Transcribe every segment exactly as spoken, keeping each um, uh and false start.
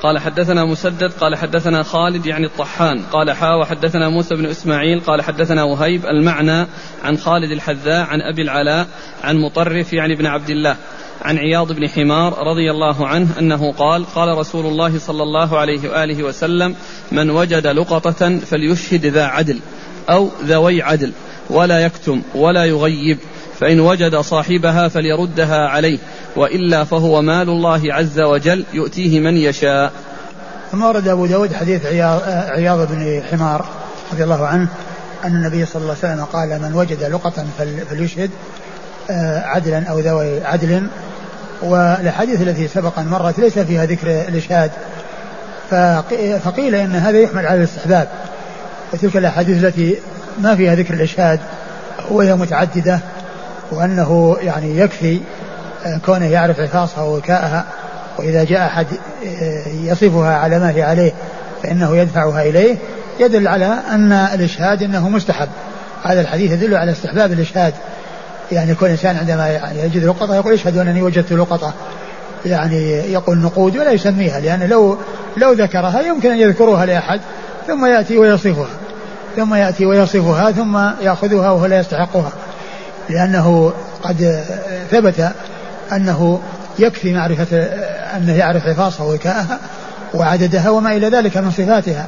قال حدثنا مسدد قال حدثنا خالد يعني الطحان قال حا وحدثنا موسى بن إسماعيل قال حدثنا وهيب المعنى عن خالد الحذاء عن أبي العلاء عن مطرف يعني بن عبد الله عن عياض بن حمار رضي الله عنه أنه قال قال رسول الله صلى الله عليه وآله وسلم من وجد لقطة فليشهد ذا عدل أو ذوي عدل ولا يكتم ولا يغيب فإن وجد صاحبها فليردها عليه وإلا فهو مال الله عز وجل يؤتيه من يشاء. ثم ورد أبو داود حديث عياض, عياض بن حمار رضي الله عنه أن النبي صلى الله عليه وسلم قال من وجد لقطة فليشهد عدلا أو ذوي عدل. والحديث التي سبق أن مرت ليس فيها ذكر الإشهاد فقيل إن هذا يحمل على الاستحباب، وتلك الأحاديث التي ما فيها ذكر الإشهاد وهي متعددة وأنه يعني يكفي كونه يعرف حفاظها ووكاءها، وإذا جاء أحد يصفها على ما هي عليه فإنه يدفعها إليه، يدل على أن الإشهاد إنه مستحب. هذا الحديث يدل على استحباب الإشهاد، يعني كل إنسان عندما يعني يجد لقطة يقول اشهد أنني وجدت لقطة، يعني يقول نقود ولا يسميها، لأن لو لو ذكرها يمكن أن يذكرها لأحد ثم يأتي ويصفها ثم يأتي ويصفها ثم يأخذها وهو لا يستحقها، لأنه قد ثبت أنه يكفي معرفة أنه يعرف حفاظها ووكاءها وعددها وما إلى ذلك من صفاتها.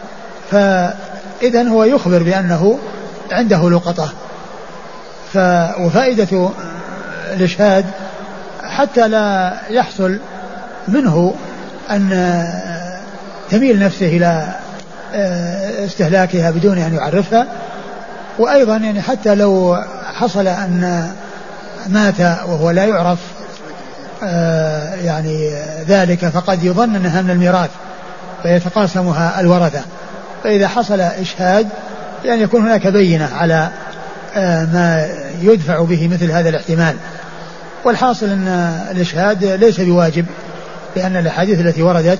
فإذن هو يخبر بأنه عنده لقطة. وفائدة الإشهاد حتى لا يحصل منه أن تميل نفسه إلى استهلاكها بدون أن يعرفها، وأيضا يعني حتى لو حصل أن مات وهو لا يعرف يعني ذلك فقد يظن أنها من الميراث فيتقاسمها الورثة، فإذا حصل إشهاد يعني يكون هناك بينة على ما يدفع به مثل هذا الاحتمال. والحاصل أن الإشهاد ليس بواجب، لأن الأحاديث التي وردت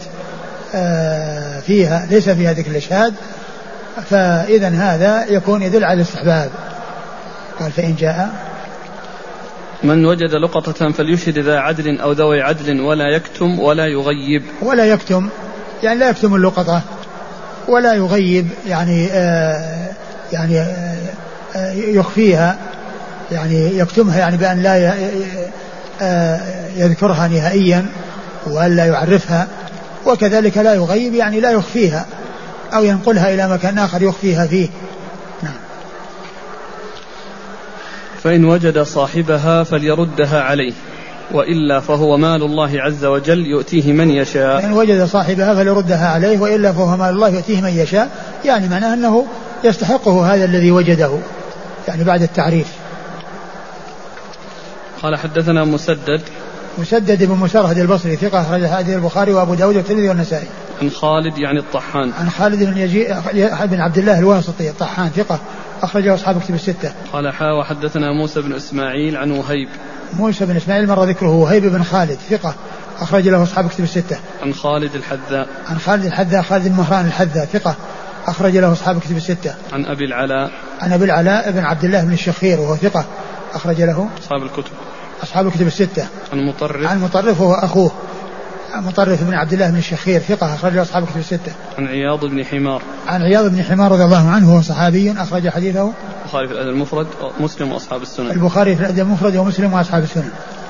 فيها ليس فيها ذكر الإشهاد، فإذا هذا يكون يدل على الاستحباب. قال فإن جاء من وجد لقطة فليشهد ذا عدل أو ذوي عدل ولا يكتم ولا يغيب. ولا يكتم يعني لا يكتم اللقطة ولا يغيب يعني آه يعني آه يخفيها، يعني يكتمها يعني بأن لا يذكرها نهائيا ولا يعرفها، وكذلك لا يغيب يعني لا يخفيها أو ينقلها إلى مكان آخر يخفيها فيه. نعم. فإن وجد صاحبها فليردها عليه وإلا فهو مال الله عز وجل يؤتيه من يشاء. فإن وجد صاحبها فليردها عليه وإلا فهو مال الله يؤتيه من يشاء، يعني معناه أنه يستحقه هذا الذي وجده يعني بعد التعريف. قال حدثنا مسدد مسدد بن مسرهد البصري ثقة أخرج حديث البخاري وأبو داود والترمذي والنسائي. عن خالد يعني الطحان عن خالد بن يزيد بن عبد الله الواسطي الطحان ثقة أخرجه أصحاب كتب الستة. قال حا وحدثنا موسى بن إسماعيل عن وهيب. موسى بن إسماعيل مر ذكره. وهيب بن خالد ثقة أخرج له أصحاب كتب الستة. عن خالد الحذاء عن خالد الحذاء خالد بن مهران الحذاء ثقة أخرج له أصحاب كتب الستة. عن أبي العلاء عن أبي العلاء بن عبد الله بن الشخير وهو ثقة أخرج له أصحاب الكتب أصحاب الكتب الستة. عن مطرف عن مطرف وهو أخوه مطرف بن عبد الله بن الشخير ثقة أخرج له أصحاب الكتب الستة. عن عياض بن حمار عن عياض بن حمار رضي الله عنه وهو صحابي أخرج حديثه البخاري في الأدب المفرد ومسلم وأصحاب السنن. البخاري في الأدب المفرد ومسلم وأصحاب السنن.